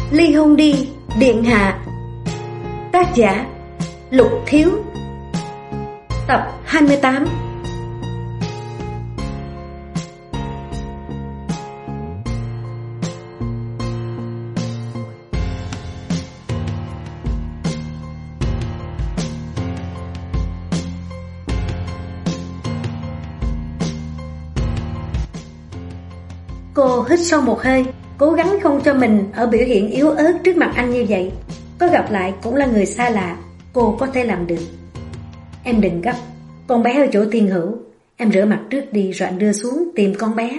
Ly hôn đi, điện hạ. Tác giả Lục Thiếu. Tập 28. Cô hít sâu một hơi, cố gắng không cho mình ở biểu hiện yếu ớt trước mặt anh như vậy. Có gặp lại cũng là người xa lạ, cô có thể làm được. Em đừng gấp, con bé ở chỗ Thiên Hữu. Em rửa mặt trước đi rồi anh đưa xuống tìm con bé.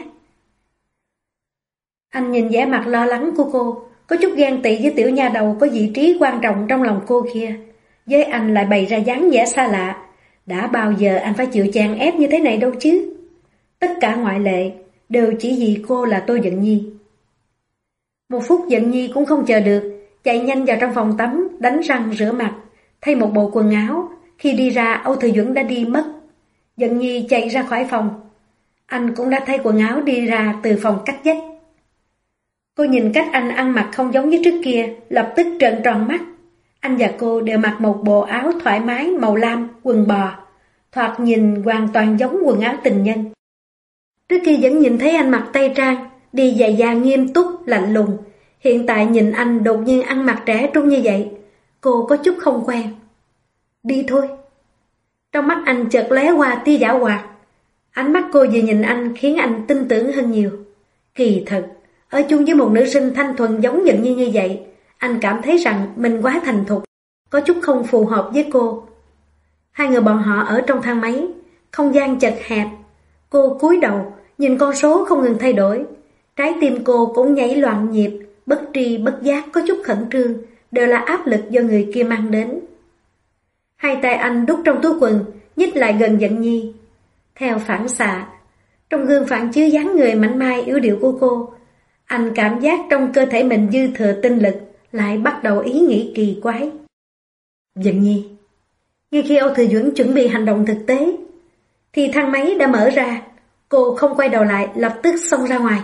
Anh nhìn vẻ mặt lo lắng của cô, có chút ghen tị với tiểu nha đầu có vị trí quan trọng trong lòng cô kia. Với anh lại bày ra dáng vẻ xa lạ. Đã bao giờ anh phải chịu chèn ép như thế này đâu chứ. Tất cả ngoại lệ đều chỉ vì cô là Tô Dận Nhi. Một phút Dận Nhi cũng không chờ được, chạy nhanh vào trong phòng tắm, đánh răng rửa mặt, thay một bộ quần áo. Khi đi ra, Âu Thừa Duẩn đã đi mất. Dận Nhi chạy ra khỏi phòng. Anh cũng đã thay quần áo đi ra từ phòng cách vách. Cô nhìn cách anh ăn mặc không giống với trước kia, lập tức trợn tròn mắt. Anh và cô đều mặc một bộ áo thoải mái màu lam, quần bò, thoạt nhìn hoàn toàn giống quần áo tình nhân. Trước kia vẫn nhìn thấy anh mặc tây trang, đi giày da nghiêm túc, lạnh lùng. Hiện tại nhìn anh đột nhiên ăn mặc trẻ trung như vậy, cô có chút không quen. Đi thôi. Trong mắt anh chợt lóe qua tia giảo hoạt. Ánh mắt cô vừa nhìn anh khiến anh tin tưởng hơn nhiều. Kỳ thật, ở chung với một nữ sinh thanh thuần giống Dận Nhi như vậy, anh cảm thấy rằng mình quá thành thục, có chút không phù hợp với cô. Hai người bọn họ ở trong thang máy, không gian chật hẹp. Cô cúi đầu, nhìn con số không ngừng thay đổi. Trái tim cô cũng nhảy loạn nhịp, bất tri bất giác có chút khẩn trương, đều là áp lực do người kia mang đến. Hai tay anh đút trong túi quần, nhích lại gần Dận Nhi. Theo phản xạ, trong gương phản chiếu dáng người mảnh mai yếu điệu của cô, anh cảm giác trong cơ thể mình dư thừa tinh lực, lại bắt đầu ý nghĩ kỳ quái. Dận Nhi. Ngay khi Âu Thừa Duẩn chuẩn bị hành động thực tế, thì thang máy đã mở ra. Cô không quay đầu lại, lập tức xông ra ngoài.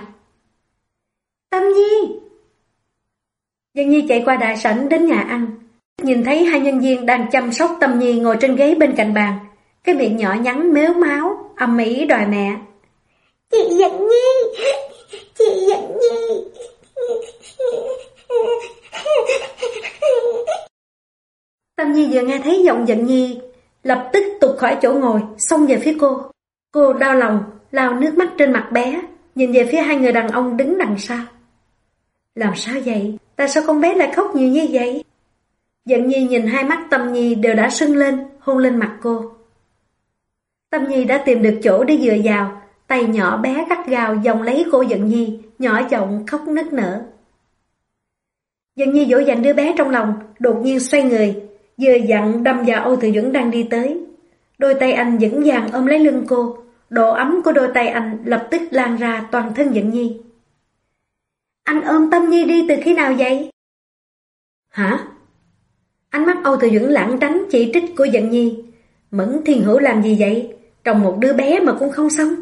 Tâm Nhi! Dận Nhi chạy qua đại sảnh đến nhà ăn, nhìn thấy hai nhân viên đang chăm sóc Tâm Nhi ngồi trên ghế bên cạnh bàn, cái miệng nhỏ nhắn mếu máo, ầm ĩ đòi mẹ. Chị Dận Nhi! Chị Dận Nhi! Tâm Nhi vừa nghe thấy giọng Dận Nhi, lập tức tụt khỏi chỗ ngồi, xông về phía cô. Cô đau lòng, lau nước mắt trên mặt bé, nhìn về phía hai người đàn ông đứng đằng sau. Làm sao vậy? Tại sao con bé lại khóc nhiều như vậy? Dận Nhi nhìn hai mắt Tâm Nhi đều đã sưng lên, hôn lên mặt cô. Tâm Nhi đã tìm được chỗ để dựa vào, tay nhỏ bé gắt gao vòng lấy cổ Dận Nhi, nhỏ giọng khóc nức nở. Dận Nhi dỗ dành đứa bé trong lòng, đột nhiên xoay người, vừa dặn đâm vào Âu Thừa Duẩn đang đi tới. Đôi tay anh vững vàng ôm lấy lưng cô, độ ấm của đôi tay anh lập tức lan ra toàn thân Dận Nhi. Anh ôm Tâm Nhi đi từ khi nào vậy? Hả? Ánh mắt Âu Thừa Duẩn lảng tránh chỉ trích của Dận Nhi. Mẫn Thiên Hữu làm gì vậy? Trồng một đứa bé mà cũng không xong.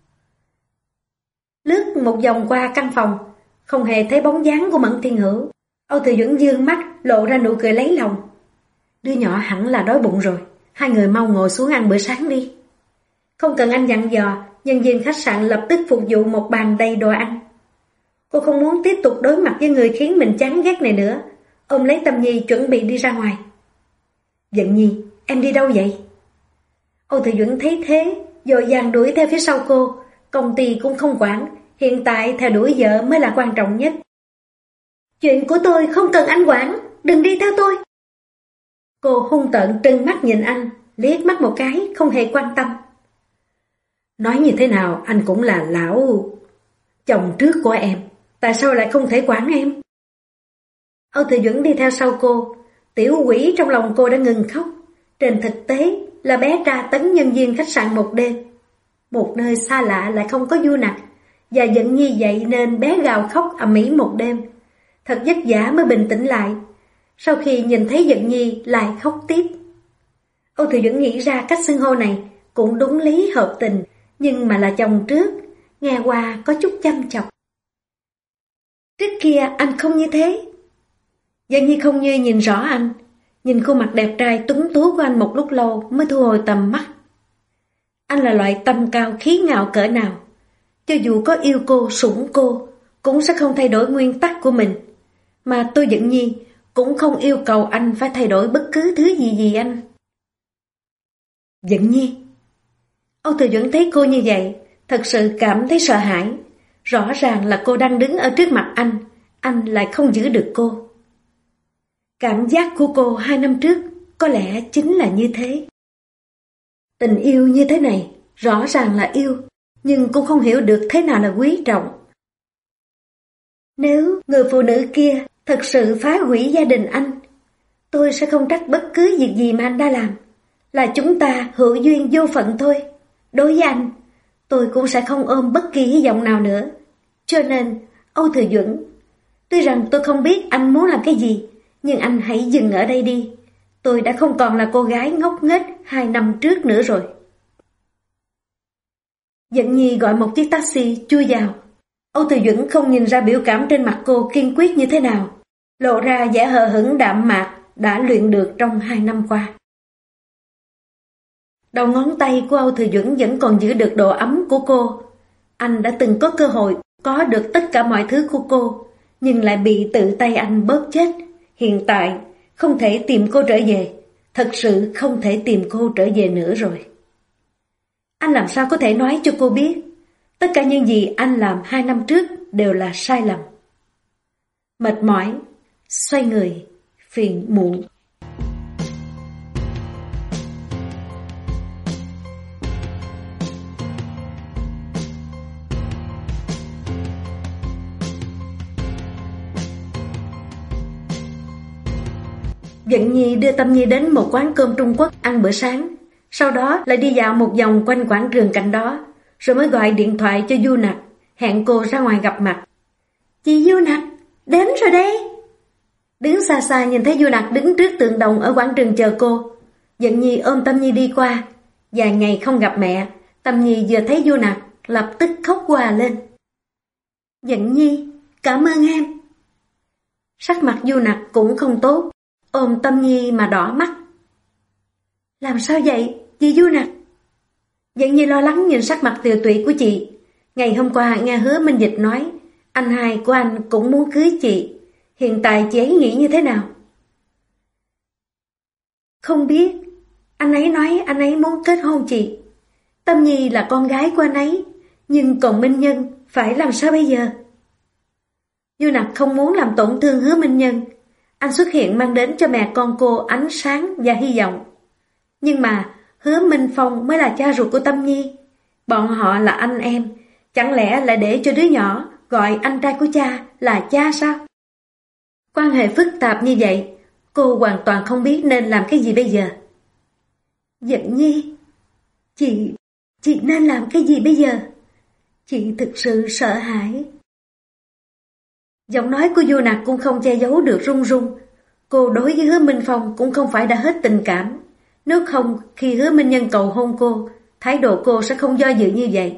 Lướt một vòng qua căn phòng, không hề thấy bóng dáng của Mẫn Thiên Hữu. Âu Thừa Duẩn dương mắt, lộ ra nụ cười lấy lòng. Đứa nhỏ hẳn là đói bụng rồi, hai người mau ngồi xuống ăn bữa sáng đi. Không cần anh dặn dò, nhân viên khách sạn lập tức phục vụ một bàn đầy đồ ăn. Cô không muốn tiếp tục đối mặt với người khiến mình chán ghét này nữa, ôm lấy Tâm Nhi chuẩn bị đi ra ngoài. Dận Nhi, em đi đâu vậy? Âu Thừa Duẩn thấy thế, vội vàng đuổi theo phía sau cô. Công ty cũng không quản, hiện tại theo đuổi vợ mới là quan trọng nhất. Chuyện của tôi không cần anh quản, đừng đi theo tôi. Cô hung tợn trừng mắt nhìn anh, liếc mắt một cái, không hề quan tâm. Nói như thế nào anh cũng là lão chồng trước của em, tại sao lại không thể quản em? Âu Thừa Duẩn đi theo sau cô, tiểu quỷ trong lòng cô đã ngừng khóc. Trên thực tế là bé tra tấn nhân viên khách sạn một đêm. Một nơi xa lạ lại không có du nặc, và Dận Nhi vậy nên bé gào khóc ầm ĩ một đêm. Thật vất vả mới bình tĩnh lại. Sau khi nhìn thấy Dận Nhi lại khóc tiếp. Âu Thừa Duẩn nghĩ ra cách xưng hô này cũng đúng lý hợp tình, nhưng mà là chồng trước, nghe qua có chút chăm chọc. Trước kia anh không như thế. Dân Nhi không như nhìn rõ anh, nhìn khuôn mặt đẹp trai tuấn tú của anh một lúc lâu mới thu hồi tầm mắt. Anh là loại tâm cao khí ngạo cỡ nào, cho dù có yêu cô, sủng cô, cũng sẽ không thay đổi nguyên tắc của mình. Mà tôi Dận Nhi cũng không yêu cầu anh phải thay đổi bất cứ thứ gì anh. Dận Nhi. Âu Thừa Duẩn thấy cô như vậy, thật sự cảm thấy sợ hãi. Rõ ràng là cô đang đứng ở trước mặt anh lại không giữ được cô. Cảm giác của cô 2 năm trước có lẽ chính là như thế. Tình yêu như thế này, rõ ràng là yêu, nhưng cũng không hiểu được thế nào là quý trọng. Nếu người phụ nữ kia thật sự phá hủy gia đình anh, tôi sẽ không trách bất cứ việc gì mà anh đã làm. Là chúng ta hữu duyên vô phận thôi. Đối với anh, tôi cũng sẽ không ôm bất kỳ hy vọng nào nữa. Cho nên, Âu Thừa Duẩn, tuy rằng tôi không biết anh muốn làm cái gì, nhưng anh hãy dừng ở đây đi. Tôi đã không còn là cô gái ngốc nghếch 2 năm trước nữa rồi. Dận Nhi gọi một chiếc taxi chui vào. Âu Thừa Duẩn không nhìn ra biểu cảm trên mặt cô kiên quyết như thế nào, lộ ra vẻ hờ hững đạm mạc đã luyện được trong 2 năm qua. Đầu ngón tay của Âu Thừa Duẩn vẫn còn giữ được độ ấm của cô. Anh đã từng có cơ hội có được tất cả mọi thứ của cô, nhưng lại bị tự tay anh bóp chết. Hiện tại không thể tìm cô trở về, thật sự không thể tìm cô trở về nữa rồi. Anh làm sao có thể nói cho cô biết tất cả những gì anh làm 2 năm trước đều là sai lầm. Mệt mỏi, xoay người, phiền muộn. Dận Nhi đưa Tâm Nhi đến một quán cơm Trung Quốc ăn bữa sáng, sau đó lại đi dạo một vòng quanh quảng trường cạnh đó, rồi mới gọi điện thoại cho Du Nặc, hẹn cô ra ngoài gặp mặt. Chị Du Nặc, đến rồi đây. Đứng xa xa nhìn thấy Du Nặc đứng trước tượng đồng ở quảng trường chờ cô. Dận Nhi ôm Tâm Nhi đi qua. Vài ngày không gặp mẹ, Tâm Nhi vừa thấy Du Nặc lập tức khóc òa lên. Dận Nhi, cảm ơn em. Sắc mặt Du Nặc cũng không tốt, ôm Tâm Nhi mà đỏ mắt. Làm sao vậy, chị Du Nặc? Dận Nhi lo lắng nhìn sắc mặt tiều tụy của chị. Ngày hôm qua nghe Hứa Minh Dịch nói anh hai của anh cũng muốn cưới chị. Hiện tại chị ấy nghĩ như thế nào? Không biết. Anh ấy nói anh ấy muốn kết hôn chị. Tâm Nhi là con gái của anh ấy, nhưng còn Minh Nhân phải làm sao bây giờ? Du Nặc không muốn làm tổn thương Hứa Minh Nhân. Anh xuất hiện mang đến cho mẹ con cô ánh sáng và hy vọng. Nhưng mà Hứa Minh Phong mới là cha ruột của Tâm Nhi. Bọn họ là anh em, chẳng lẽ lại để cho đứa nhỏ gọi anh trai của cha là cha sao? Quan hệ phức tạp như vậy, cô hoàn toàn không biết nên làm cái gì bây giờ. Dận Nhi, chị nên làm cái gì bây giờ? Chị thực sự sợ hãi. Giọng nói của Du Nặc cũng không che giấu được run run. Cô đối với Hứa Minh Phong cũng không phải đã hết tình cảm. Nếu không, khi Hứa Minh Nhân cầu hôn cô, thái độ cô sẽ không do dự như vậy.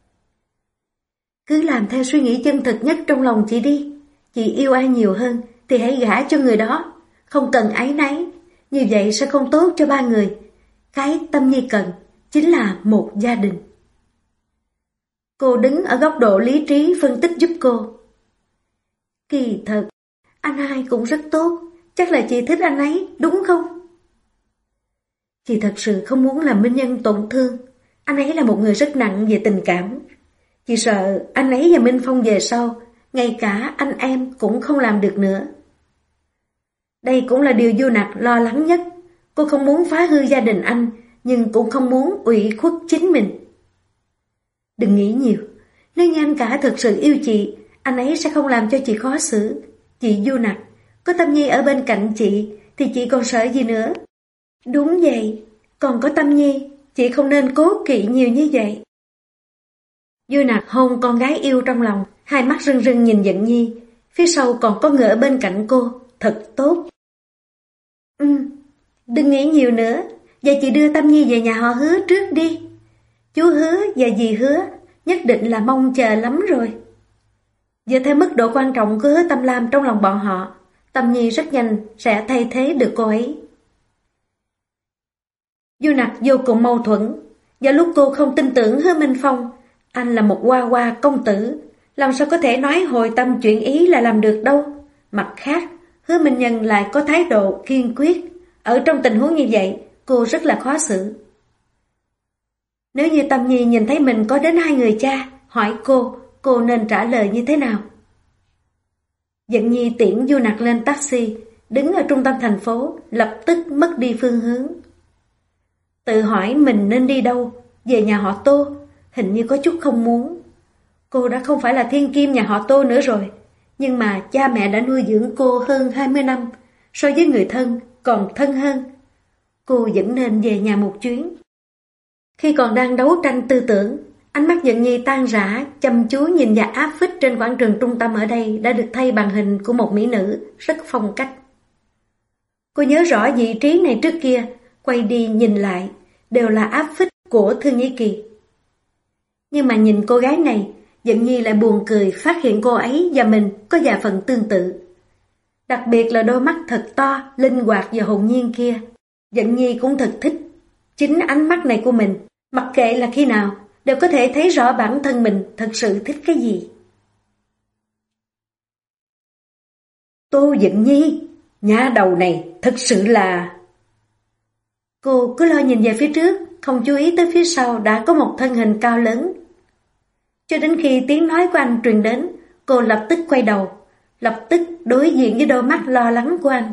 Cứ làm theo suy nghĩ chân thực nhất trong lòng chị đi. Chị yêu ai nhiều hơn thì hãy gả cho người đó, không cần áy náy. Như vậy sẽ không tốt cho ba người. Cái Tâm Nhi cần chính là một gia đình. Cô đứng ở góc độ lý trí phân tích giúp cô. Kỳ thật, anh hai cũng rất tốt, chắc là chị thích anh ấy, đúng không? Chị thật sự không muốn làm Minh Nhân tổn thương. Anh ấy là một người rất nặng về tình cảm. Chị sợ anh ấy và Minh Phong về sau, ngay cả anh em cũng không làm được nữa. Đây cũng là điều Du Nặc lo lắng nhất. Cô không muốn phá hư gia đình anh, nhưng cũng không muốn ủy khuất chính mình. Đừng nghĩ nhiều. Nếu như anh cả thật sự yêu chị, anh ấy sẽ không làm cho chị khó xử. Chị Du Nặc, có Tâm Nhi ở bên cạnh chị thì chị còn sợ gì nữa? Đúng vậy, còn có Tâm Nhi, chị không nên cố kỵ nhiều như vậy. Du Nặc hôn con gái yêu trong lòng, hai mắt rưng rưng nhìn Dận Nhi. Phía sau còn có người ở bên cạnh cô, thật tốt. Đừng nghĩ nhiều nữa, vậy chị đưa Tâm Nhi về nhà họ Hứa trước đi. Chú Hứa và dì Hứa nhất định là mong chờ lắm rồi. Dựa theo mức độ quan trọng của Hứa Tâm Lam trong lòng bọn họ, Tâm Nhi rất nhanh sẽ thay thế được cô ấy. Du Nặc vô cùng mâu thuẫn. Vào lúc cô không tin tưởng Hứa Minh Phong, anh là một hoa hoa công tử, làm sao có thể nói hồi tâm chuyển ý là làm được đâu. Mặt khác, Hứa Minh Nhân lại có thái độ kiên quyết. Ở trong tình huống như vậy, cô rất là khó xử. Nếu như Tâm Nhi nhìn thấy mình có đến 2 người cha, hỏi cô nên trả lời như thế nào? Dận Nhi tiễn Du Nặc lên taxi, đứng ở trung tâm thành phố, lập tức mất đi phương hướng. Tự hỏi mình nên đi đâu, về nhà họ Tô, hình như có chút không muốn. Cô đã không phải là thiên kim nhà họ Tô nữa rồi, nhưng mà cha mẹ đã nuôi dưỡng cô hơn 20 năm, so với người thân còn thân hơn. Cô vẫn nên về nhà một chuyến. Khi còn đang đấu tranh tư tưởng, ánh mắt Dận Nhi tan rã, chăm chú nhìn vào áp phích trên quảng trường trung tâm ở đây đã được thay bằng hình của một mỹ nữ, rất phong cách. Cô nhớ rõ vị trí này trước kia, quay đi nhìn lại, đều là áp phích của Thư Nhĩ Kỳ. Nhưng mà nhìn cô gái này, Dận Nhi lại buồn cười phát hiện cô ấy và mình có vài phần tương tự. Đặc biệt là đôi mắt thật to, linh hoạt và hồn nhiên kia. Dận Nhi cũng thật thích. Chính ánh mắt này của mình, mặc kệ là khi nào, đều có thể thấy rõ bản thân mình thật sự thích cái gì. Tô Dận Nhi, nha đầu này thật sự là... Cô cứ lo nhìn về phía trước, không chú ý tới phía sau đã có một thân hình cao lớn. Cho đến khi tiếng nói của anh truyền đến, cô lập tức quay đầu, lập tức đối diện với đôi mắt lo lắng của anh.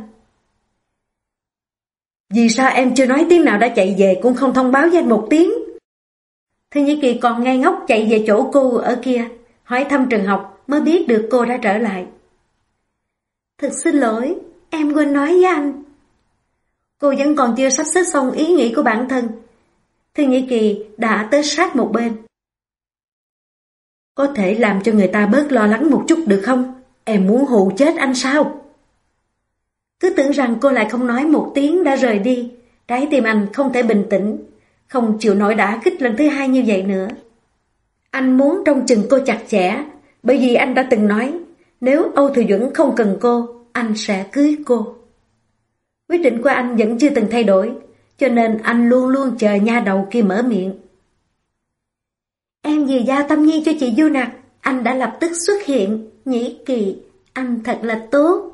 Vì sao em chưa nói tiếng nào đã chạy về cũng không thông báo với anh một tiếng? Thư Nhĩ Kỳ còn ngây ngốc chạy về chỗ cô ở kia, hỏi thăm trường học mới biết được cô đã trở lại. Thật xin lỗi, em quên nói với anh. Cô vẫn còn chưa sắp xếp xong ý nghĩ của bản thân. Thư Nhĩ Kỳ đã tới sát một bên. Có thể làm cho người ta bớt lo lắng một chút được không? Em muốn hù chết anh sao? Cứ tưởng rằng cô lại không nói một tiếng đã rời đi, trái tim anh không thể bình tĩnh, không chịu nổi đả kích lần thứ 2 như vậy nữa. Anh muốn trông chừng cô chặt chẽ, bởi vì anh đã từng nói, nếu Âu Thừa Duẩn không cần cô, anh sẽ cưới cô. Quyết định của anh vẫn chưa từng thay đổi, cho nên anh luôn luôn chờ nha đầu kia mở miệng. Em vì giao Tâm Nhi cho chị Du Nặc, anh đã lập tức xuất hiện. Nhĩ Kỳ, anh thật là tốt.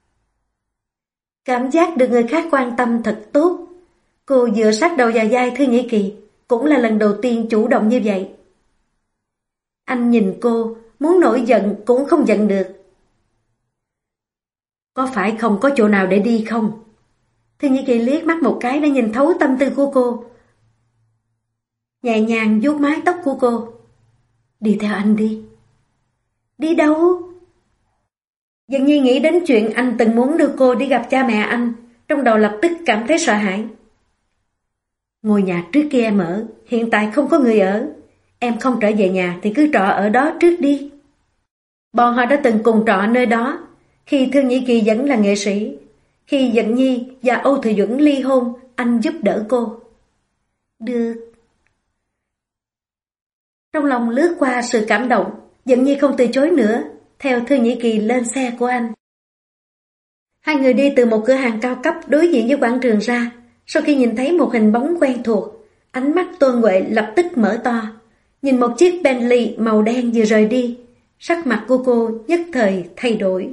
Cảm giác được người khác quan tâm thật tốt. Cô dựa sát đầu vào vai Thư Nhĩ Kỳ, cũng là lần đầu tiên chủ động như vậy. Anh nhìn cô, muốn nổi giận cũng không giận được. Có phải không có chỗ nào để đi không? Thư Nhĩ Kỳ liếc mắt một cái đã nhìn thấu tâm tư của cô. Nhẹ nhàng vuốt mái tóc của cô. Đi theo anh đi. Đi đâu? Dần Nhi nghĩ đến chuyện anh từng muốn đưa cô đi gặp cha mẹ anh, trong đầu lập tức cảm thấy sợ hãi. Ngôi nhà trước kia em ở, hiện tại không có người ở. Em không trở về nhà thì cứ trọ ở đó trước đi. Bọn họ đã từng cùng trọ nơi đó, khi Thư Nhĩ Kỳ vẫn là nghệ sĩ. Khi Dận Nhi và Âu Thừa Duẩn ly hôn, anh giúp đỡ cô. Được. Trong lòng lướt qua sự cảm động, Dận Nhi không từ chối nữa, theo Thư Nhĩ Kỳ lên xe của anh. Hai người đi từ một cửa hàng cao cấp đối diện với quảng trường ra. Sau khi nhìn thấy một hình bóng quen thuộc, ánh mắt Tôn Huệ lập tức mở to. Nhìn một chiếc Bentley màu đen vừa rời đi, sắc mặt của cô nhất thời thay đổi.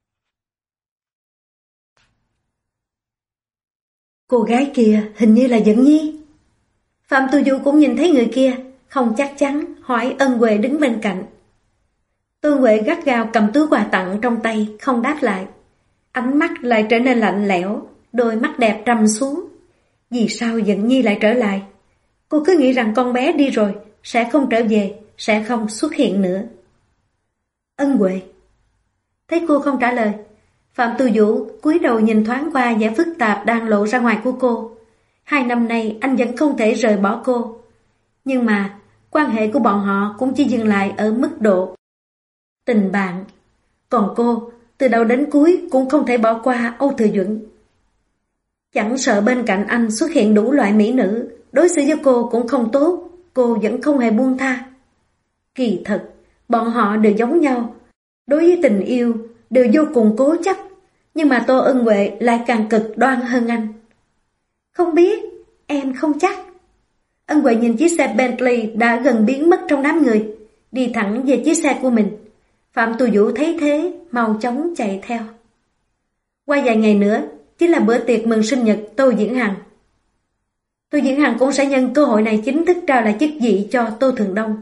Cô gái kia hình như là Dận Nhi. Phạm Tu Du cũng nhìn thấy người kia, không chắc chắn hỏi Ân Huệ đứng bên cạnh. Tôn Huệ gắt gao cầm túi quà tặng trong tay, không đáp lại. Ánh mắt lại trở nên lạnh lẽo, đôi mắt đẹp trầm xuống. Vì sao Dận Nhi lại trở lại? Cô cứ nghĩ rằng con bé đi rồi, sẽ không trở về, sẽ không xuất hiện nữa. Ân Huệ. Thấy cô không trả lời, Phạm Tu Vũ cúi đầu nhìn thoáng qua vẻ phức tạp đang lộ ra ngoài của cô. 2 năm nay anh vẫn không thể rời bỏ cô. Nhưng mà quan hệ của bọn họ cũng chỉ dừng lại ở mức độ tình bạn. Còn cô, từ đầu đến cuối cũng không thể bỏ qua Âu Thừa Duẩn. Chẳng sợ bên cạnh anh xuất hiện đủ loại mỹ nữ, đối xử với cô cũng không tốt, cô vẫn không hề buông tha. Kỳ thật, bọn họ đều giống nhau. Đối với tình yêu, đều vô cùng cố chấp. Nhưng mà Tô Ân Huệ lại càng cực đoan hơn anh. Không biết, em không chắc. Ân Huệ nhìn chiếc xe Bentley đã gần biến mất trong đám người, đi thẳng về chiếc xe của mình. Phạm Tu Vũ thấy thế, mau chóng chạy theo. Qua vài ngày nữa, chính là bữa tiệc mừng sinh nhật Tô Diễn Hằng. Tô Diễn Hằng cũng sẽ nhân cơ hội này chính thức trao lại chức vị cho Tô Thường Đông.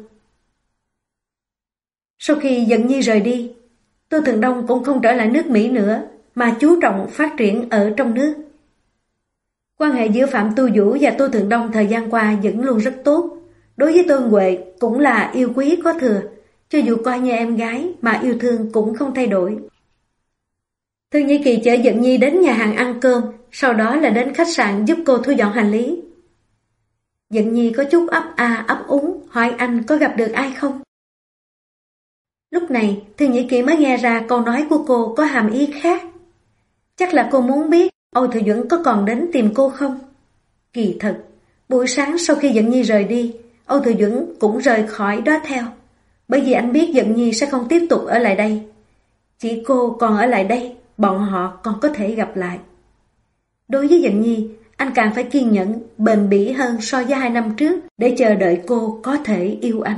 Sau khi Dận Nhi rời đi, Tô Thường Đông cũng không trở lại nước Mỹ nữa, mà chú trọng phát triển ở trong nước. Quan hệ giữa Phạm Tu Vũ và Tô Thường Đông thời gian qua vẫn luôn rất tốt. Đối với Tô Huệ cũng là yêu quý có thừa, cho dù coi như em gái mà yêu thương cũng không thay đổi. Thương Nhĩ Kỳ chở Dận Nhi đến nhà hàng ăn cơm, sau đó là đến khách sạn giúp cô thu dọn hành lý. Dận Nhi có chút ấp a ấp úng hỏi anh có gặp được ai không. Lúc này Thương Nhĩ Kỳ mới nghe ra câu nói của cô có hàm ý khác. Chắc là cô muốn biết Âu Thừa Duẩn có còn đến tìm cô không. Kỳ thật, buổi sáng sau khi Dận Nhi rời đi, Âu Thừa Duẩn cũng rời khỏi đó theo. Bởi vì anh biết Dận Nhi sẽ không tiếp tục ở lại đây. Chỉ cô còn ở lại đây, bọn họ còn có thể gặp lại. Đối với Dận Nhi, anh càng phải kiên nhẫn, bền bỉ hơn so với 2 năm trước để chờ đợi cô có thể yêu anh.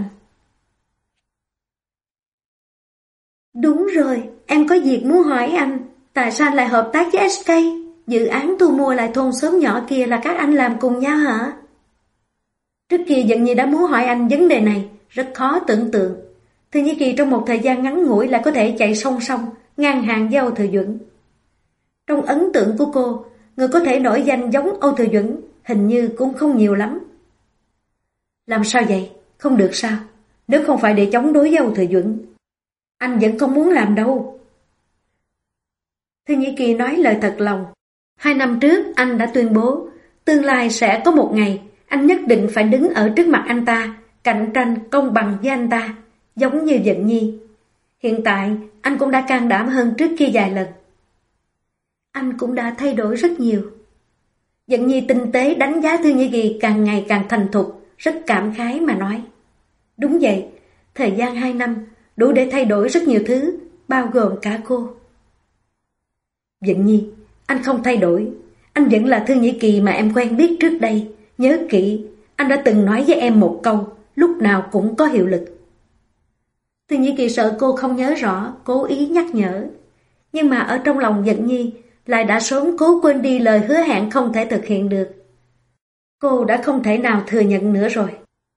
Đúng rồi, em có việc muốn hỏi anh. Tại sao anh lại hợp tác với SK? Dự án thu mua lại thôn xóm nhỏ kia là các anh làm cùng nhau hả? Trước kia Dận Nhi đã muốn hỏi anh vấn đề này, rất khó tưởng tượng. Thương Nhĩ Kỳ trong một thời gian ngắn ngủi lại có thể chạy song song, ngang hàng với Âu Thừa Duẩn. Trong ấn tượng của cô, người có thể nổi danh giống Âu Thừa Duẩn hình như cũng không nhiều lắm. Làm sao vậy? Không được sao? Nếu không phải để chống đối với Âu Thừa Duẩn, anh vẫn không muốn làm đâu. Thương Nhĩ Kỳ nói lời thật lòng. 2 năm trước anh đã tuyên bố tương lai sẽ có một ngày anh nhất định phải đứng ở trước mặt anh ta, cạnh tranh công bằng với anh ta, giống như Dận Nhi. Hiện tại anh cũng đã can đảm hơn trước kia vài lần. Anh cũng đã thay đổi rất nhiều. Dận Nhi tinh tế đánh giá Thương Nhĩ Kỳ càng ngày càng thành thục, rất cảm khái mà nói. Đúng vậy, thời gian 2 năm đủ để thay đổi rất nhiều thứ, bao gồm cả cô. Dận Nhi, anh không thay đổi. Anh vẫn là Thương Nhĩ Kỳ mà em quen biết trước đây. Nhớ kỹ, anh đã từng nói với em một câu, lúc nào cũng có hiệu lực. Thương Nhĩ Kỳ sợ cô không nhớ rõ, cố ý nhắc nhở. Nhưng mà ở trong lòng Dận Nhi lại đã sớm cố quên đi lời hứa hẹn không thể thực hiện được. Cô đã không thể nào thừa nhận nữa rồi.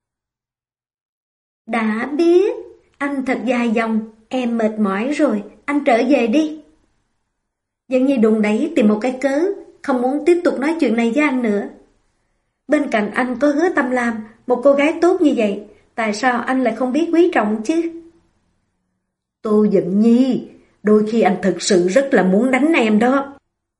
Đã biết, anh thật dài dòng, em mệt mỏi rồi, anh trở về đi. Dận Nhi đùng đẩy tìm một cái cớ, không muốn tiếp tục nói chuyện này với anh nữa. Bên cạnh anh có Hứa Tâm Lam, một cô gái tốt như vậy, tại sao anh lại không biết quý trọng chứ? Tô Dận Nhi, đôi khi anh thực sự rất là muốn đánh em đó.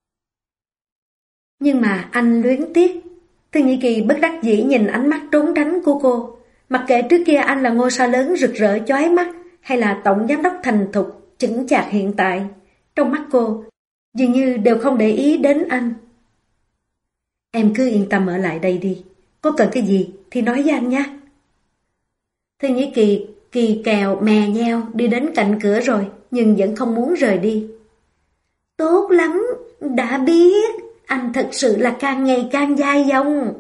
Nhưng mà anh luyến tiếc. Thương Nhĩ Kỳ bất đắc dĩ nhìn ánh mắt trốn tránh của cô. Mặc kệ trước kia anh là ngôi sao lớn rực rỡ chói mắt, hay là tổng giám đốc thành thục, chững chạc hiện tại, trong mắt cô dường như đều không để ý đến anh. Em cứ yên tâm ở lại đây đi, có cần cái gì thì nói với anh nhé. Thương Nhĩ Kỳ kỳ kèo mè nheo đi đến cạnh cửa rồi, nhưng vẫn không muốn rời đi. Tốt lắm, đã biết, anh thật sự là càng ngày càng dai dòng.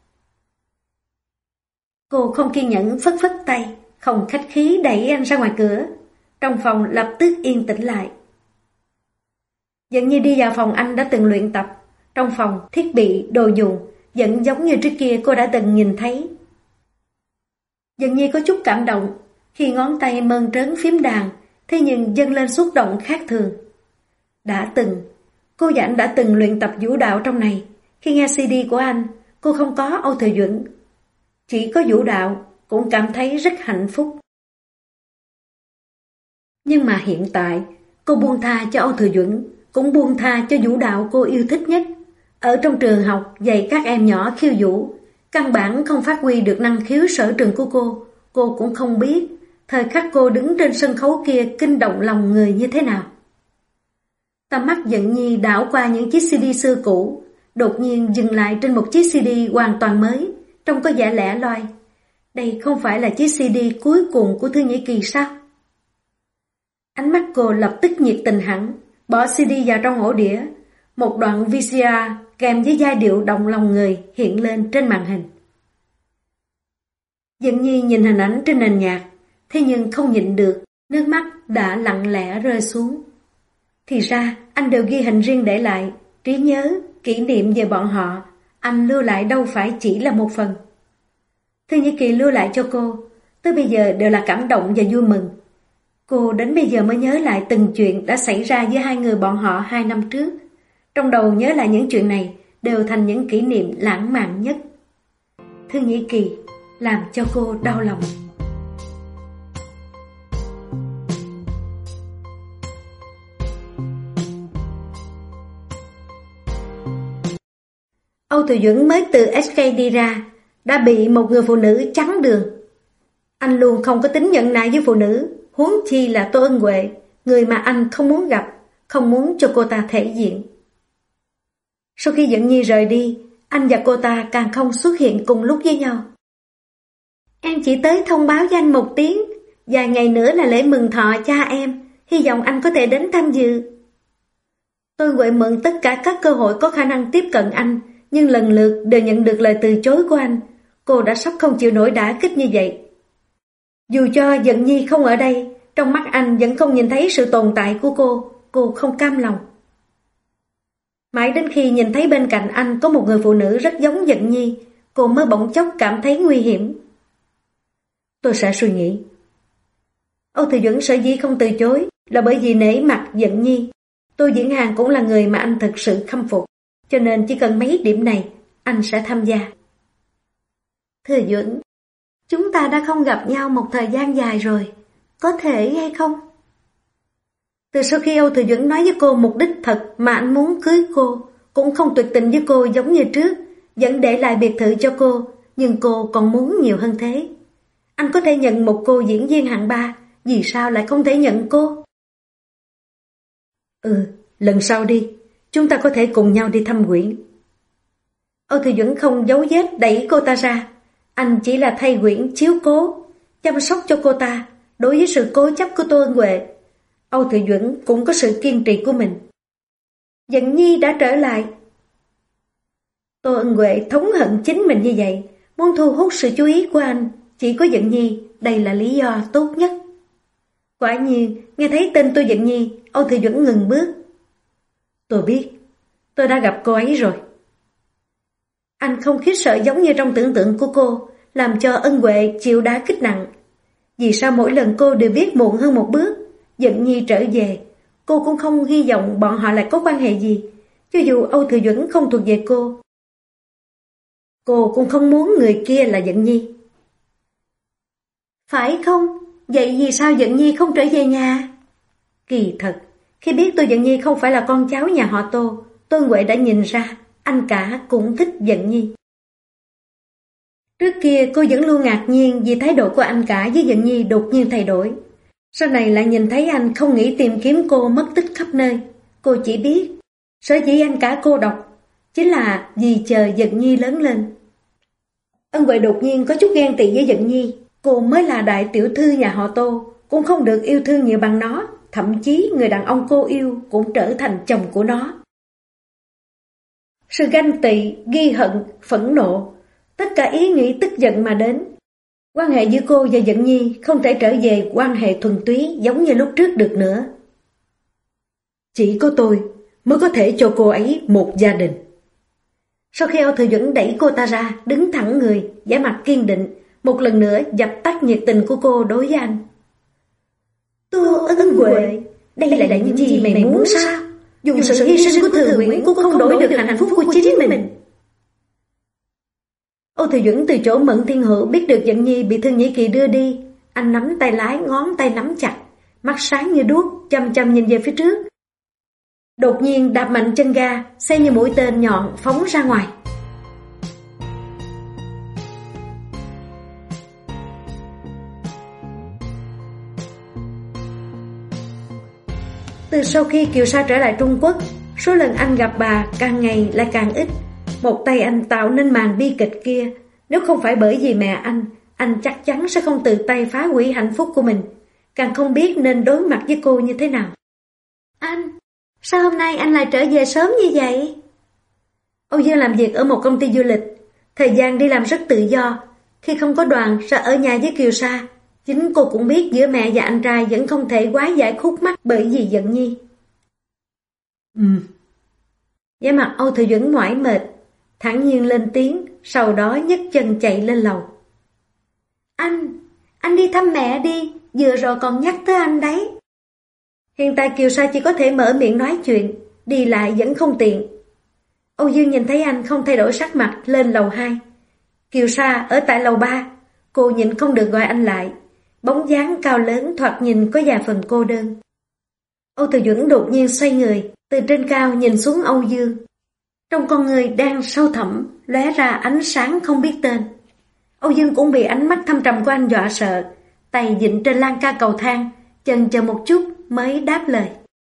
Cô không kiên nhẫn phất phất tay, không khách khí đẩy anh ra ngoài cửa. Trong phòng lập tức yên tĩnh lại. Dận Nhi đi vào phòng anh đã từng luyện tập. Trong phòng, thiết bị, đồ dùng vẫn giống như trước kia cô đã từng nhìn thấy. Dận Nhi có chút cảm động khi ngón tay mơn trớn phím đàn, thế nhưng dâng lên xúc động khác thường. Đã từng, cô và anh đã từng luyện tập vũ đạo trong này. Khi nghe CD của anh, cô không có Âu Thừa Duẩn, chỉ có vũ đạo, cũng cảm thấy rất hạnh phúc. Nhưng mà hiện tại, cô buông tha cho Âu Thừa Duẩn, cũng buông tha cho vũ đạo cô yêu thích nhất. Ở trong trường học dạy các em nhỏ khiêu vũ, căn bản không phát huy được năng khiếu sở trường của cô cũng không biết thời khắc cô đứng trên sân khấu kia kinh động lòng người như thế nào. Tầm mắt Dận Nhi đảo qua những chiếc CD xưa cũ, đột nhiên dừng lại trên một chiếc CD hoàn toàn mới, trông có vẻ lẻ loi. Đây không phải là chiếc CD cuối cùng của Thương Nhĩ Kỳ sao? Ánh mắt cô lập tức nhiệt tình hẳn, bỏ CD vào trong ổ đĩa. Một đoạn VCR kèm với giai điệu động lòng người hiện lên trên màn hình. Dận Nhi nhìn hình ảnh trên nền nhạc, thế nhưng không nhịn được, nước mắt đã lặng lẽ rơi xuống. Thì ra, anh đều ghi hình riêng để lại, trí nhớ, kỷ niệm về bọn họ, anh lưu lại đâu phải chỉ là một phần. Thổ Nhĩ Kỳ lưu lại cho cô, tới bây giờ đều là cảm động và vui mừng. Cô đến bây giờ mới nhớ lại từng chuyện đã xảy ra với hai người bọn họ 2 năm trước. Trong đầu nhớ lại những chuyện này đều thành những kỷ niệm lãng mạn nhất. Thổ Nhĩ Kỳ làm cho cô đau lòng. Âu Thừa Duẩn mới từ SK đi ra, đã bị một người phụ nữ chắn đường. Anh luôn không có tính nhận nại với phụ nữ, huống chi là Tô Ân Huệ, người mà anh không muốn gặp, không muốn cho cô ta thể diện. Sau khi Dận Nhi rời đi, anh và cô ta càng không xuất hiện cùng lúc với nhau. Em chỉ tới thông báo với anh một tiếng, vài ngày nữa là lễ mừng thọ cha em, hy vọng anh có thể đến tham dự. Tôi Huệ mượn tất cả các cơ hội có khả năng tiếp cận anh, nhưng lần lượt đều nhận được lời từ chối của anh. Cô đã sắp không chịu nổi đả kích như vậy. Dù cho Dận Nhi không ở đây, trong mắt anh vẫn không nhìn thấy sự tồn tại của cô không cam lòng. Mãi đến khi nhìn thấy bên cạnh anh có một người phụ nữ rất giống Dận Nhi, cô mới bỗng chốc cảm thấy nguy hiểm. Tôi sẽ suy nghĩ. Âu Thừa Duẩn sở dĩ không từ chối là bởi vì nể mặt Dận Nhi. Tô Diễn Hàn cũng là người mà anh thực sự khâm phục, cho nên chỉ cần mấy điểm này, anh sẽ tham gia. Thừa Duẩn, chúng ta đã không gặp nhau một thời gian dài rồi, có thể hay không? Từ sau khi Âu Thừa Duẩn nói với cô mục đích thật mà anh muốn cưới cô, cũng không tuyệt tình với cô giống như trước, vẫn để lại biệt thự cho cô, nhưng cô còn muốn nhiều hơn thế. Anh có thể nhận một cô diễn viên hạng 3, vì sao lại không thể nhận cô? Lần sau đi, chúng ta có thể cùng nhau đi thăm Quyển. Âu Thừa Duẩn không giấu vết đẩy cô ta ra, anh chỉ là thay Quyển chiếu cố, chăm sóc cho cô ta. Đối với sự cố chấp của Tô Ân Huệ, Âu Thừa Duẩn cũng có sự kiên trì của mình. Dận Nhi đã trở lại. Tô Ân Huệ thống hận chính mình như vậy, muốn thu hút sự chú ý của anh. Chỉ có Dận Nhi, đây là lý do tốt nhất. Quả nhiên, nghe thấy tên tôi Dận Nhi, Âu Thừa Duẩn ngừng bước. Tôi biết, tôi đã gặp cô ấy rồi. Anh không khiếp sợ giống như trong tưởng tượng của cô, làm cho Ân Huệ chịu đá kích nặng. Vì sao mỗi lần cô đều biết muộn hơn một bước, Dận Nhi trở về, cô cũng không hy vọng bọn họ lại có quan hệ gì, cho dù Âu Thừa Duẩn không thuộc về cô. Cô cũng không muốn người kia là Dận Nhi. Phải không? Vậy vì sao Dận Nhi không trở về nhà? Kỳ thật, khi biết tôi Dận Nhi không phải là con cháu nhà họ Tô, Tô Huệ đã nhìn ra, anh cả cũng thích Dận Nhi. Trước kia cô vẫn luôn ngạc nhiên vì thái độ của anh cả với Dận Nhi đột nhiên thay đổi. Sau này lại nhìn thấy anh không nghĩ tìm kiếm cô mất tích khắp nơi. Cô chỉ biết, sở dĩ anh cả cô độc, chính là vì chờ Dận Nhi lớn lên. Ân Huệ đột nhiên có chút ghen tị với Dận Nhi. Cô mới là đại tiểu thư nhà họ Tô, cũng không được yêu thương nhiều bằng nó. Thậm chí người đàn ông cô yêu cũng trở thành chồng của nó. Sự ganh tị, ghi hận, phẫn nộ, tất cả ý nghĩ tức giận mà đến. Quan hệ giữa cô và Dận Nhi không thể trở về quan hệ thuần túy giống như lúc trước được nữa. Chỉ có tôi mới có thể cho cô ấy một gia đình. Sau khi Âu Thừa Duẩn đẩy cô ta ra, đứng thẳng người, vẻ mặt kiên định, một lần nữa dập tắt nhiệt tình của cô đối với anh. Tô Ân Huệ, đây là những gì mày muốn sao? Dùng sự hy sinh của Thừa Nguyễn cũng không đổi được hạnh phúc của chính mình. Âu Thừa Duẩn từ chỗ Mẫn Thiên Hữu biết được Dận Nhi bị Thổ Nhĩ Kỳ đưa đi, anh nắm tay lái, ngón tay nắm chặt, mắt sáng như đuốc, chăm chăm nhìn về phía trước. Đột nhiên đạp mạnh chân ga, xe như mũi tên nhọn phóng ra ngoài. Từ sau khi Kiều Sa trở lại Trung Quốc, số lần anh gặp bà càng ngày lại càng ít. Một tay anh tạo nên màn bi kịch kia. Nếu không phải bởi vì mẹ anh chắc chắn sẽ không tự tay phá hủy hạnh phúc của mình, càng không biết nên đối mặt với cô như thế nào. Sao hôm nay anh lại trở về sớm như vậy? Âu Dương làm việc ở một công ty du lịch, thời gian đi làm rất tự do. Khi không có đoàn sẽ ở nhà với Kiều Sa. Chính cô cũng biết giữa mẹ và anh trai vẫn không thể quá giải khúc mắc bởi vì giận Nhi. Vẻ mặt Âu Thừa Duẩn mỏi mệt, thản nhiên lên tiếng, sau đó nhấc chân chạy lên lầu. Anh đi thăm mẹ đi, vừa rồi còn nhắc tới anh đấy. Hiện tại Kiều Sa chỉ có thể mở miệng nói chuyện, đi lại vẫn không tiện. Âu Dương nhìn thấy anh không thay đổi sắc mặt lên lầu 2. Kiều Sa ở tại lầu 3, cô nhịn không được gọi anh lại. Bóng dáng cao lớn thoạt nhìn có vài phần cô đơn. Âu Thừa Duẩn đột nhiên xoay người, từ trên cao nhìn xuống Âu Dương. Trong con người đang sâu thẳm, lóe ra ánh sáng không biết tên. Âu Dương cũng bị ánh mắt thâm trầm của anh dọa sợ, tay vịn trên lan can cầu thang, chần chờ một chút mới đáp lời.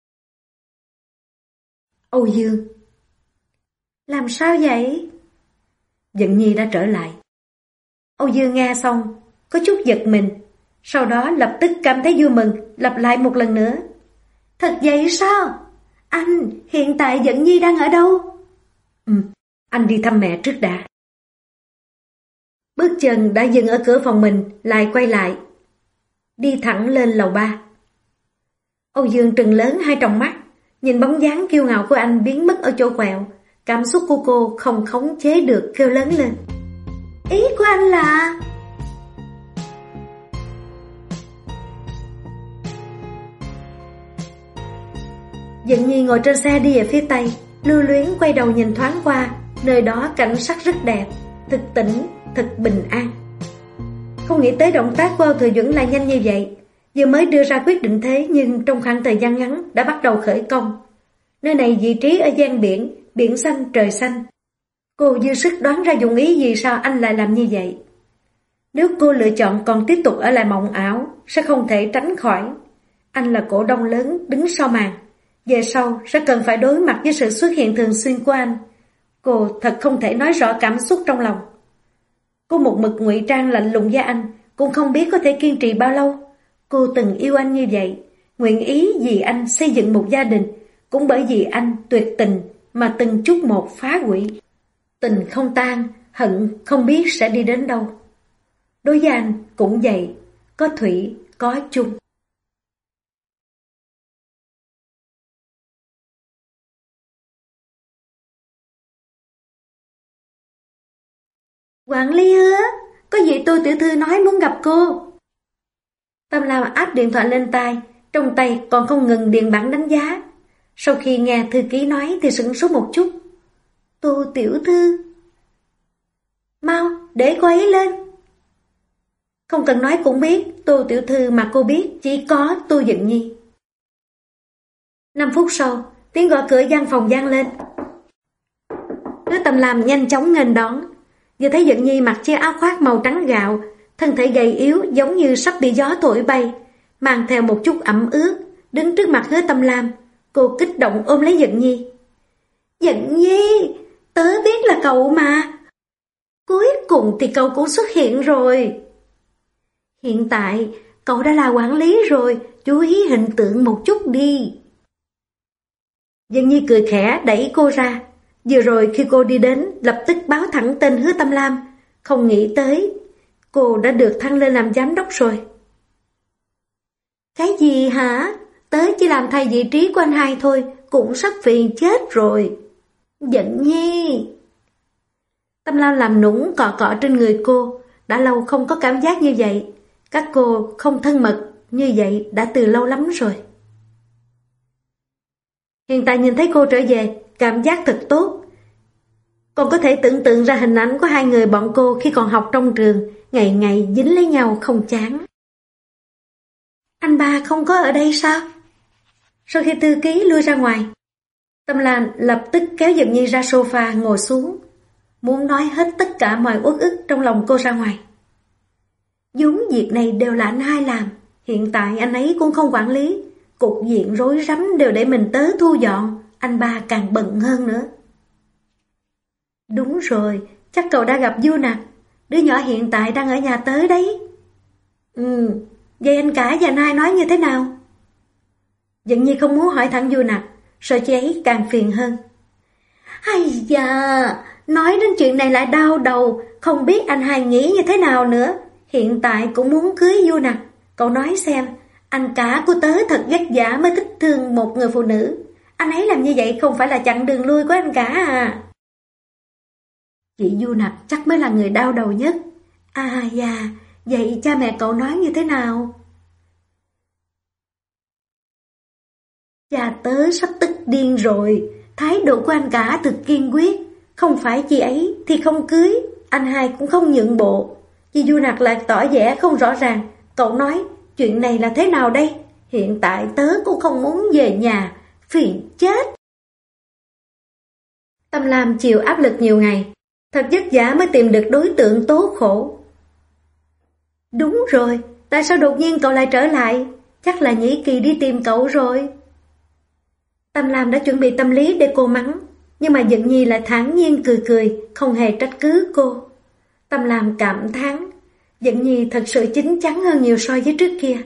Âu Dương. Làm sao vậy? Dận Nhi đã trở lại. Âu Dương nghe xong, có chút giật mình, sau đó lập tức cảm thấy vui mừng, lặp lại một lần nữa. Thật vậy sao? Anh, hiện tại Dận Nhi đang ở đâu? Anh đi thăm mẹ trước đã. Bước chân đã dừng ở cửa phòng mình, lại quay lại. Đi thẳng lên lầu 3. Âu Dương trừng lớn hai tròng mắt, nhìn bóng dáng kiêu ngạo của anh biến mất ở chỗ quẹo. Cảm xúc của cô không khống chế được kêu lớn lên. Ý của anh là... Dận Nhi ngồi trên xe đi về phía tây, lưu luyến quay đầu nhìn thoáng qua, nơi đó cảnh sắc rất đẹp, thực tĩnh, thật bình an. Không nghĩ tới động tác của Âu Thừa Duẩn lại nhanh như vậy, vừa mới đưa ra quyết định thế nhưng trong khoảng thời gian ngắn đã bắt đầu khởi công. Nơi này vị trí ở gian biển, biển xanh trời xanh. Cô dư sức đoán ra dụng ý gì sao anh lại làm như vậy. Nếu cô lựa chọn còn tiếp tục ở lại mộng ảo, sẽ không thể tránh khỏi. Anh là cổ đông lớn đứng sau màn, về sau sẽ cần phải đối mặt với sự xuất hiện thường xuyên của anh. Cô thật không thể nói rõ cảm xúc trong lòng. Cô một mực ngụy trang lạnh lùng với anh, cũng không biết có thể kiên trì bao lâu. Cô từng yêu anh như vậy, nguyện ý vì anh xây dựng một gia đình, cũng bởi vì anh tuyệt tình mà từng chút một phá hủy. Tình không tan, hận không biết sẽ đi đến đâu. Đối với anh cũng vậy, có thủy, có chung. Quản lý Hứa, có gì Tô tiểu thư nói muốn gặp cô. Tâm Lam áp điện thoại lên tai, trong tay còn không ngừng điền bản đánh giá. Sau khi nghe thư ký nói thì sửng sốt một chút. Tô tiểu thư. Mau, để cô ấy lên. Không cần nói cũng biết, Tô tiểu thư mà cô biết chỉ có Tô Dận Nhi. 5 phút sau, tiếng gõ cửa văn phòng vang lên. Hứa Tâm Lam nhanh chóng nghênh đón. Vừa thấy Dận Nhi mặc chiếc áo khoác màu trắng gạo, thân thể gầy yếu giống như sắp bị gió thổi bay, mang theo một chút ẩm ướt, đứng trước mặt Hứa Tâm Lam. Cô kích động ôm lấy Dận Nhi. Dận Nhi, tớ biết là cậu mà. Cuối cùng thì cậu cũng xuất hiện rồi. Hiện tại, cậu đã là quản lý rồi, chú ý hình tượng một chút đi. Dận Nhi cười khẽ đẩy cô ra. Vừa rồi khi cô đi đến, lập tức báo thẳng tên Hứa Tâm Lam. Không nghĩ tới, cô đã được thăng lên làm giám đốc rồi. Cái gì hả? Tớ chỉ làm thay vị trí của anh hai thôi, cũng sắp phiền chết rồi. Dận Nhi. Tâm Lam làm nũng cọ cọ trên người cô, đã lâu không có cảm giác như vậy. Các cô không thân mật như vậy đã từ lâu lắm rồi. Hiện tại nhìn thấy cô trở về, cảm giác thật tốt. Còn có thể tưởng tượng ra hình ảnh của hai người bọn cô khi còn học trong trường, ngày ngày dính lấy nhau không chán. Anh ba không có ở đây sao? Sau khi thư ký lui ra ngoài, Tâm Lan lập tức kéo Dận Nhi ra sofa ngồi xuống, muốn nói hết tất cả mọi uất ức trong lòng cô ra ngoài. vốn việc này đều là anh hai làm, hiện tại anh ấy cũng không quản lý, cục diện rối rắm đều để mình tớ thu dọn, anh ba càng bận hơn nữa. Đúng rồi, chắc cậu đã gặp Du Nặc, đứa nhỏ hiện tại đang ở nhà tớ đấy. Vậy anh cả và anh hai nói như thế nào? Dận Nhi không muốn hỏi thẳng Du Nặc, sợ chị ấy càng phiền hơn. Hay da, nói đến chuyện này lại đau đầu, không biết anh hai nghĩ như thế nào nữa. Hiện tại cũng muốn cưới Du Nặc. Cậu nói xem, anh cả của tớ thật vất vả mới thích thương một người phụ nữ. Anh ấy làm như vậy không phải là chặn đường lui của anh cả à? Chị Du Nặc chắc mới là người đau đầu nhất. À da, vậy cha mẹ cậu nói như thế nào? Cha tớ sắp tức điên rồi, thái độ của anh cả thực kiên quyết. Không phải chị ấy thì không cưới, anh hai cũng không nhượng bộ. Chị Du Nặc lại tỏ vẻ không rõ ràng. Cậu nói, chuyện này là thế nào đây? Hiện tại tớ cũng không muốn về nhà, phiền chết. Tâm Lam chịu áp lực nhiều ngày, thật vất vả mới tìm được đối tượng tố khổ. Đúng rồi, tại sao đột nhiên cậu lại trở lại? Chắc là Nhĩ Kỳ đi tìm cậu rồi. Tâm Lam đã chuẩn bị tâm lý để cô mắng, nhưng mà Dận Nhi lại thản nhiên cười cười, không hề trách cứ cô. Tâm Lam cảm thán, Dận Nhi thật sự chín chắn hơn nhiều so với trước kia.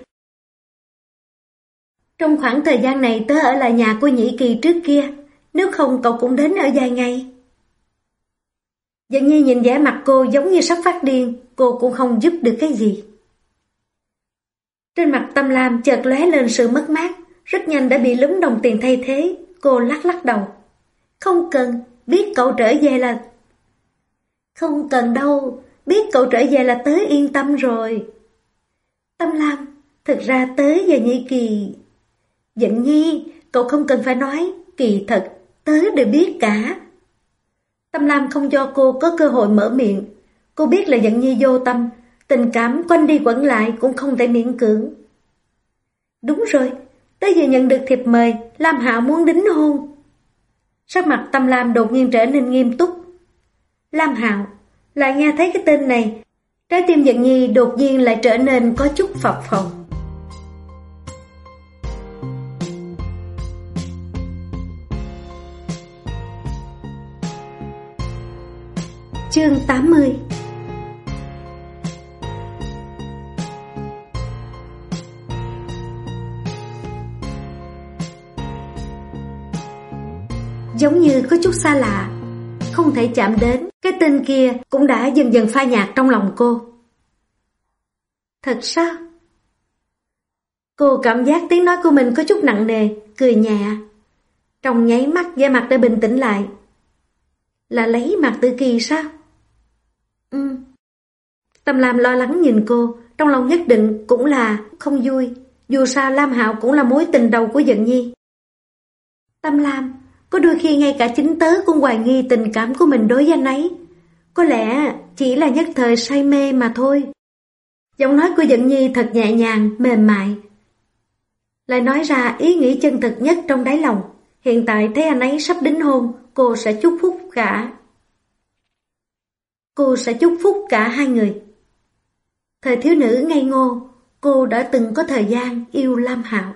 Trong khoảng thời gian này tớ ở lại nhà của Nhĩ Kỳ trước kia, nếu không cậu cũng đến ở vài ngày. Dận Nhi nhìn vẻ mặt cô giống như sắp phát điên, cô cũng không giúp được cái gì. Trên mặt Tâm Lam chợt lóe lên sự mất mát, rất nhanh đã bị lúm đồng tiền thay thế. Cô lắc lắc đầu. Không cần, biết cậu trở về là... Không cần đâu, biết cậu trở về là tớ yên tâm rồi. Tâm Lam, thực ra tớ và Nhĩ Kỳ... Dận Nhi, cậu không cần phải nói, kỳ thật, tớ đều biết cả. Tâm Lam không cho cô có cơ hội mở miệng. Cô biết là Dận Nhi vô tâm, tình cảm quanh đi quẩn lại cũng không thể miễn cưỡng. Đúng rồi, tớ vừa nhận được thiệp mời, Lam Hạo muốn đính hôn. Sắc mặt Tâm Lam đột nhiên trở nên nghiêm túc. Lam Hạo, lại nghe thấy cái tên này, trái tim Dận Nhi đột nhiên lại trở nên có chút phập phồng. Chương 80. Giống như có chút xa lạ, không thể chạm đến, cái tên kia cũng đã dần dần phai nhạt trong lòng cô. Thật sao? Cô cảm giác tiếng nói của mình có chút nặng nề, cười nhẹ. Trong nháy mắt vẻ mặt đã bình tĩnh lại. Là lấy Mạc Tử Kỳ sao? Tâm Lam lo lắng nhìn cô, trong lòng nhất định cũng là không vui. Dù sao Lam Hạo cũng là mối tình đầu của Dận Nhi. Tâm Lam, có đôi khi ngay cả chính tớ cũng hoài nghi tình cảm của mình đối với anh ấy. Có lẽ chỉ là nhất thời say mê mà thôi. Giọng nói của Dận Nhi thật nhẹ nhàng, mềm mại. Lại nói ra ý nghĩ chân thực nhất trong đáy lòng. Hiện tại thấy anh ấy sắp đính hôn, cô sẽ chúc phúc cả. Cô sẽ chúc phúc cả hai người. Thời thiếu nữ ngây ngô, cô đã từng có thời gian yêu Lam Hạo.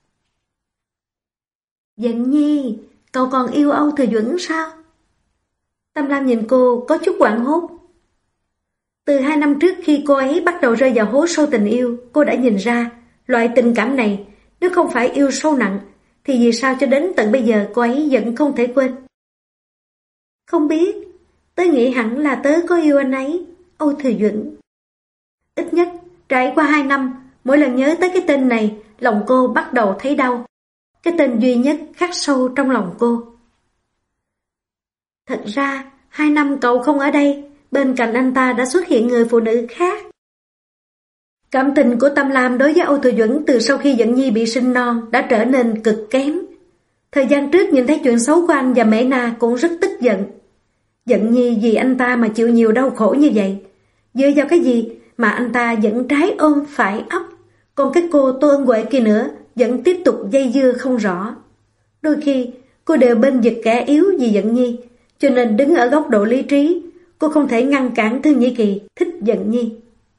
Dận Nhi, cậu còn yêu Âu Thừa Duẩn sao? Tâm Lam nhìn cô có chút hoảng hốt. Từ 2 năm trước khi cô ấy bắt đầu rơi vào hố sâu tình yêu, cô đã nhìn ra loại tình cảm này nếu không phải yêu sâu nặng thì vì sao cho đến tận bây giờ cô ấy vẫn không thể quên. Không biết, tớ nghĩ hẳn là tớ có yêu anh ấy, Âu Thừa Duẩn. Ít nhất trải qua 2 năm, mỗi lần nhớ tới cái tên này, lòng cô bắt đầu thấy đau. Cái tên duy nhất khắc sâu trong lòng cô. Thật ra 2 năm cậu không ở đây, bên cạnh anh ta đã xuất hiện người phụ nữ khác. Cảm tình của Tâm Lam đối với Âu Thừa Duẩn từ sau khi Dận Nhi bị sinh non đã trở nên cực kém. Thời gian trước nhìn thấy chuyện xấu của anh và Mễ Na cũng rất tức giận. Dận Nhi vì anh ta mà chịu nhiều đau khổ như vậy. Dựa vào cái gì mà anh ta vẫn trái ôm phải ấp, còn cái cô Tô Ân Huệ kia nữa vẫn tiếp tục dây dưa không rõ. Đôi khi cô đều bên vực kẻ yếu vì Dận Nhi, cho nên đứng ở góc độ lý trí, cô không thể ngăn cản Thương Nhĩ Kỳ thích Dận Nhi.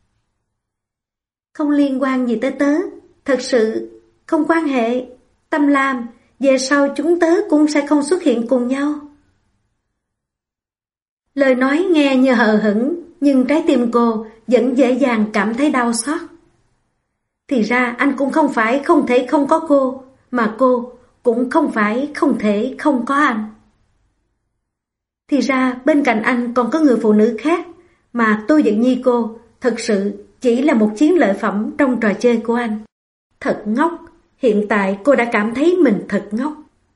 Không liên quan gì tới tớ, thật sự không quan hệ. Tâm Lam, về sau chúng tớ cũng sẽ không xuất hiện cùng nhau. Lời nói nghe như hờ hững, nhưng trái tim cô vẫn dễ dàng cảm thấy đau xót. Thì ra anh cũng không phải không thể không có cô, mà cô cũng không phải không thể không có anh. Thì ra bên cạnh anh còn có người phụ nữ khác, mà Tô Dận Nhi cô thật sự chỉ là một chiến lợi phẩm trong trò chơi của anh. Thật ngốc, hiện tại cô đã cảm thấy mình thật ngốc.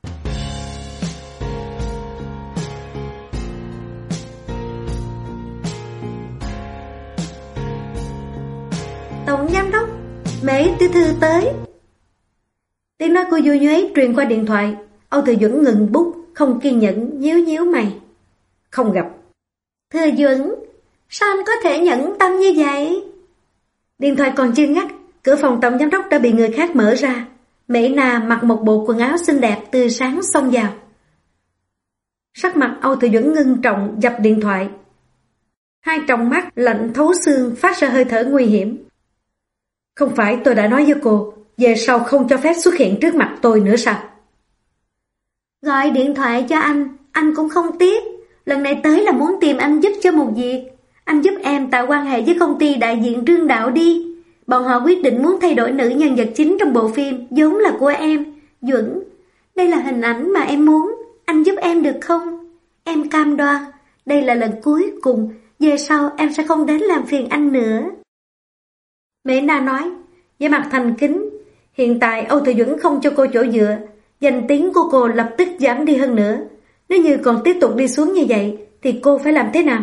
Tổng giám đốc, Mễ tiểu thư tới. Tiếng nói của Du Nhuế truyền qua điện thoại. Âu Thừa Duẩn ngừng bút, không kiên nhẫn, nhíu nhíu mày. Không gặp. Thừa Duẩn, sao anh có thể nhẫn tâm như vậy? Điện thoại còn chưa ngắt, cửa phòng tổng giám đốc đã bị người khác mở ra. Mễ Na mặc một bộ quần áo xinh đẹp tươi sáng xông vào. Sắc mặt Âu Thừa Duẩn ngưng trọng dập điện thoại. Hai tròng mắt lạnh thấu xương phát ra hơi thở nguy hiểm. Không phải tôi đã nói với cô, về sau không cho phép xuất hiện trước mặt tôi nữa sao? Gọi điện thoại cho anh cũng không tiếp. Lần này tới là muốn tìm anh giúp cho một việc. Anh giúp em tạo quan hệ với công ty đại diện Trương Đạo đi. Bọn họ quyết định muốn thay đổi nữ nhân vật chính trong bộ phim vốn là của em. Duẩn, đây là hình ảnh mà em muốn. Anh giúp em được không? Em cam đoan, đây là lần cuối cùng. Về sau em sẽ không đến làm phiền anh nữa. Mễ Na nói, với mặt thành kính. Hiện tại Âu Thừa Duẩn không cho cô chỗ dựa, danh tiếng của cô lập tức giảm đi hơn nữa. Nếu như còn tiếp tục đi xuống như vậy, thì cô phải làm thế nào?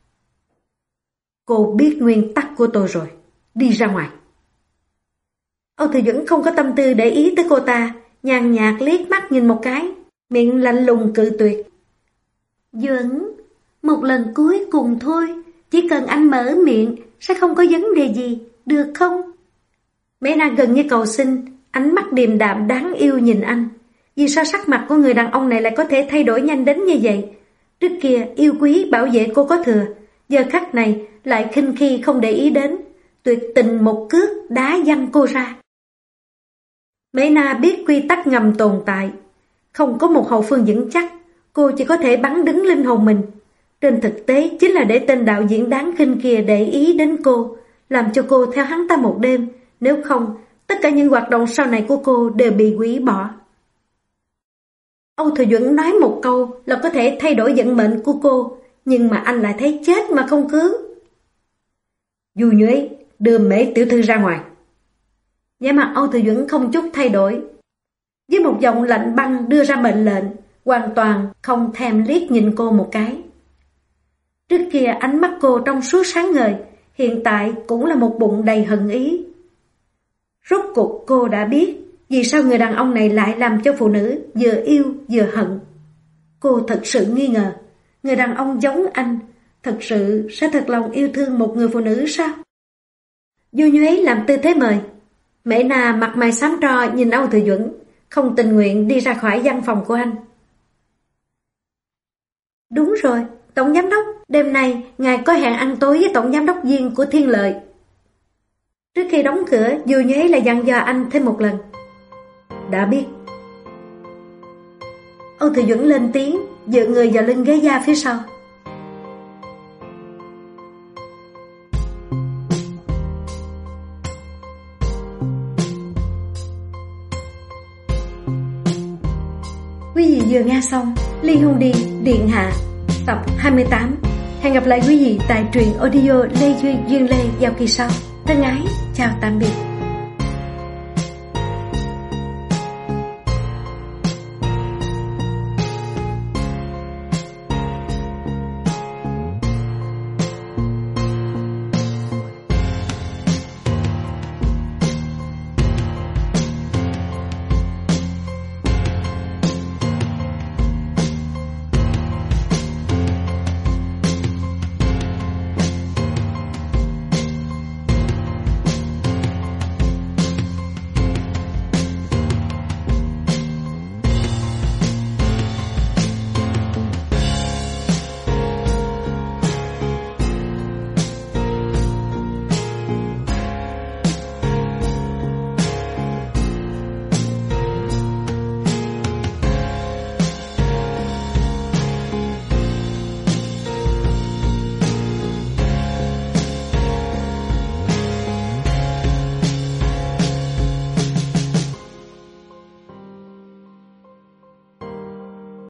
Cô biết nguyên tắc của tôi rồi, đi ra ngoài. Âu Thừa Duẩn không có tâm tư để ý tới cô ta, nhàn nhạt liếc mắt nhìn một cái, miệng lạnh lùng cự tuyệt. Duẩn, một lần cuối cùng thôi, chỉ cần anh mở miệng sẽ không có vấn đề gì, được không? Mễ Na gần như cầu xin, ánh mắt điềm đạm đáng yêu nhìn anh. Vì sao sắc mặt của người đàn ông này lại có thể thay đổi nhanh đến như vậy? Trước kia yêu quý bảo vệ cô có thừa, giờ khắc này lại khinh khi không để ý đến, tuyệt tình một cước đá văng cô ra. Mễ Na biết quy tắc ngầm tồn tại, không có một hậu phương vững chắc, cô chỉ có thể bắn đứng linh hồn mình. Trên thực tế chính là để tên đạo diễn đáng khinh kia để ý đến cô, làm cho cô theo hắn ta một đêm, nếu không, tất cả những hoạt động sau này của cô đều bị hủy bỏ. Âu Thừa Duẩn nói một câu là có thể thay đổi vận mệnh của cô, nhưng mà anh lại thấy chết mà không cứu. Du Nhuế, đưa Mễ tiểu thư ra ngoài. Vẻ mặt Âu Thừa Duẩn không chút thay đổi, với một giọng lạnh băng đưa ra mệnh lệnh, hoàn toàn không thèm liếc nhìn cô một cái. Trước kia ánh mắt cô trong suốt sáng ngời, hiện tại cũng là một bụng đầy hận ý. Rốt cuộc cô đã biết vì sao người đàn ông này lại làm cho phụ nữ vừa yêu vừa hận. Cô thật sự nghi ngờ, người đàn ông giống anh thật sự sẽ thật lòng yêu thương một người phụ nữ sao? Du Nhuế làm tư thế mời. Mễ Na mặt mày xám tro nhìn Âu Thừa Duẩn, không tình nguyện đi ra khỏi văn phòng của anh. Đúng rồi, Tổng Giám đốc, đêm nay ngài có hẹn ăn tối với Tổng Giám đốc viên của Thiên Lợi. Trước khi đóng cửa, Du Nhuế lại dặn dò anh thêm một lần. Đã biết. Âu Thừa Duẩn lên tiếng, dựa người vào lưng ghế da phía sau. Quý vị vừa nghe xong Ly Hôn Đi Điện Hạ tập 28. Hẹn gặp lại quý vị tại truyện audio Lê Duy Duyên Lê vào kỳ sau. Thân ái, chào tạm biệt.